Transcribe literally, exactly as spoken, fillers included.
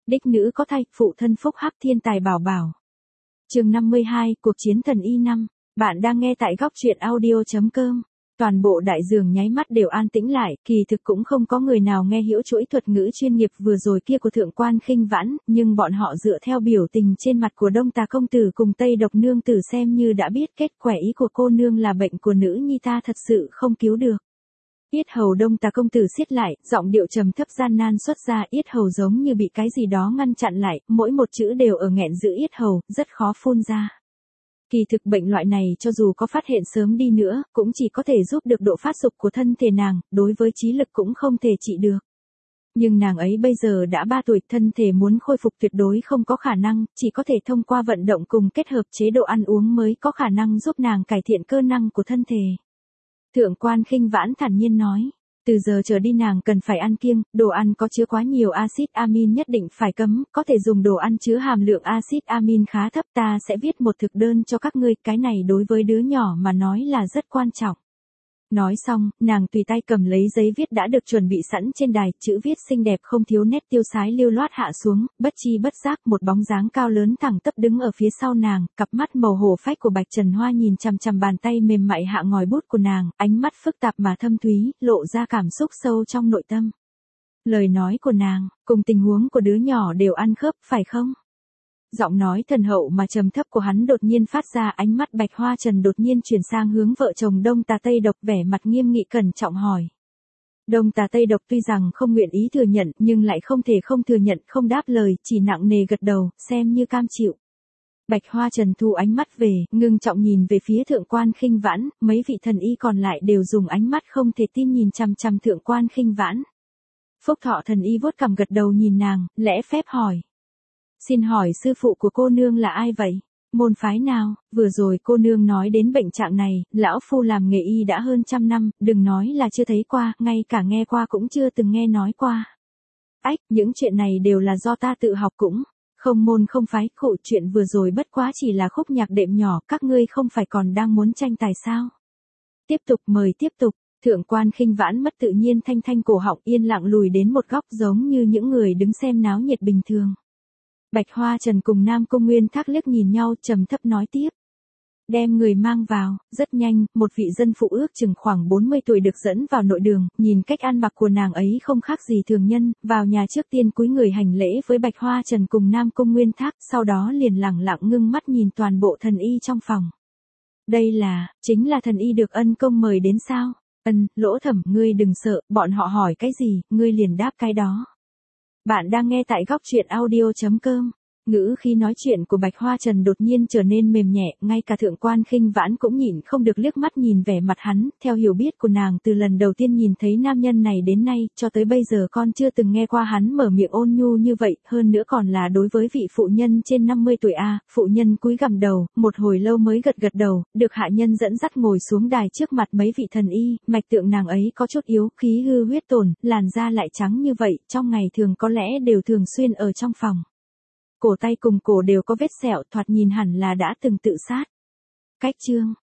đích nữ có thai, phụ thân phúc hắc thiên tài bảo bảo. Chương năm mươi hai, cuộc chiến thần y năm. Bạn đang nghe tại góc truyện audio chấm com. Toàn bộ đại giường nháy mắt đều an tĩnh lại, kỳ thực cũng không có người nào nghe hiểu chuỗi thuật ngữ chuyên nghiệp vừa rồi kia của thượng quan Khinh Vãn, nhưng bọn họ dựa theo biểu tình trên mặt của Đông Tà công tử cùng Tây Độc nương tử xem như đã biết kết quả. Ý của cô nương là bệnh của nữ nhi ta thật sự không cứu được. Yết hầu Đông Tà công tử siết lại, giọng điệu trầm thấp gian nan xuất ra, yết hầu giống như bị cái gì đó ngăn chặn lại, mỗi một chữ đều ở nghẹn giữ yết hầu, rất khó phun ra. Kỳ thực bệnh loại này cho dù có phát hiện sớm đi nữa, cũng chỉ có thể giúp được độ phát dục của thân thể nàng, đối với trí lực cũng không thể trị được. Nhưng nàng ấy bây giờ đã ba tuổi, thân thể muốn khôi phục tuyệt đối không có khả năng, chỉ có thể thông qua vận động cùng kết hợp chế độ ăn uống mới có khả năng giúp nàng cải thiện cơ năng của thân thể. Thượng quan Khinh Vãn thản nhiên nói. Từ giờ trở đi nàng cần phải ăn kiêng, đồ ăn có chứa quá nhiều axit amin nhất định phải cấm, có thể dùng đồ ăn chứa hàm lượng axit amin khá thấp, ta sẽ viết một thực đơn cho các ngươi, cái này đối với đứa nhỏ mà nói là rất quan trọng. Nói xong, nàng tùy tay cầm lấy giấy viết đã được chuẩn bị sẵn trên đài, chữ viết xinh đẹp không thiếu nét tiêu sái lưu loát hạ xuống, bất chi bất giác một bóng dáng cao lớn thẳng tắp đứng ở phía sau nàng, cặp mắt màu hổ phách của Bạch Trần Hoa nhìn chằm chằm bàn tay mềm mại hạ ngòi bút của nàng, ánh mắt phức tạp mà thâm thúy, lộ ra cảm xúc sâu trong nội tâm. Lời nói của nàng, cùng tình huống của đứa nhỏ đều ăn khớp, phải không? Giọng nói thần hậu mà trầm thấp của hắn đột nhiên phát ra, ánh mắt Bạch Hoa Trần đột nhiên chuyển sang hướng vợ chồng Đông Tà Tây Độc, vẻ mặt nghiêm nghị cẩn trọng hỏi. Đông Tà Tây Độc tuy rằng không nguyện ý thừa nhận, nhưng lại không thể không thừa nhận, không đáp lời, chỉ nặng nề gật đầu, xem như cam chịu. Bạch Hoa Trần thu ánh mắt về, ngưng trọng nhìn về phía thượng quan Khinh Vãn, mấy vị thần y còn lại đều dùng ánh mắt không thể tin nhìn chằm chằm thượng quan Khinh Vãn. Phúc Thọ thần y vuốt cằm gật đầu nhìn nàng, lễ phép hỏi. Xin hỏi sư phụ của cô nương là ai vậy? Môn phái nào? Vừa rồi cô nương nói đến bệnh trạng này, lão phu làm nghề y đã hơn trăm năm, đừng nói là chưa thấy qua, ngay cả nghe qua cũng chưa từng nghe nói qua. Ách, những chuyện này đều là do ta tự học cũng. Không môn không phái, khổ, chuyện vừa rồi bất quá chỉ là khúc nhạc đệm nhỏ, các ngươi không phải còn đang muốn tranh tài sao? Tiếp tục, mời tiếp tục. Thượng quan Khinh Vãn mất tự nhiên thanh thanh cổ họng, yên lặng lùi đến một góc giống như những người đứng xem náo nhiệt bình thường. Bạch Hoa Trần cùng Nam Cung Nguyên Thác liếc nhìn nhau, trầm thấp nói tiếp. Đem người mang vào, rất nhanh, một vị dân phụ ước chừng khoảng bốn mươi tuổi được dẫn vào nội đường, nhìn cách ăn mặc của nàng ấy không khác gì thường nhân, vào nhà trước tiên cúi người hành lễ với Bạch Hoa Trần cùng Nam Cung Nguyên Thác, sau đó liền lẳng lặng ngưng mắt nhìn toàn bộ thần y trong phòng. Đây là, chính là thần y được ân công mời đến sao? Ân, Lỗ Thẩm, ngươi đừng sợ, bọn họ hỏi cái gì, ngươi liền đáp cái đó. Bạn đang nghe tại góc truyện audio chấm com. Ngữ khi nói chuyện của Bạch Hoa Trần đột nhiên trở nên mềm nhẹ, ngay cả thượng quan Khinh Vãn cũng nhịn không được liếc mắt nhìn vẻ mặt hắn, theo hiểu biết của nàng từ lần đầu tiên nhìn thấy nam nhân này đến nay, cho tới bây giờ con chưa từng nghe qua hắn mở miệng ôn nhu như vậy, hơn nữa còn là đối với vị phụ nhân trên năm mươi tuổi a. Phụ nhân cúi gằm đầu, một hồi lâu mới gật gật đầu, được hạ nhân dẫn dắt ngồi xuống đài trước mặt mấy vị thần y, mạch tượng nàng ấy có chút yếu, khí hư huyết tổn, làn da lại trắng như vậy, trong ngày thường có lẽ đều thường xuyên ở trong phòng. Cổ tay cùng cổ đều có vết sẹo, thoạt nhìn hẳn là đã từng tự sát. Cách chương,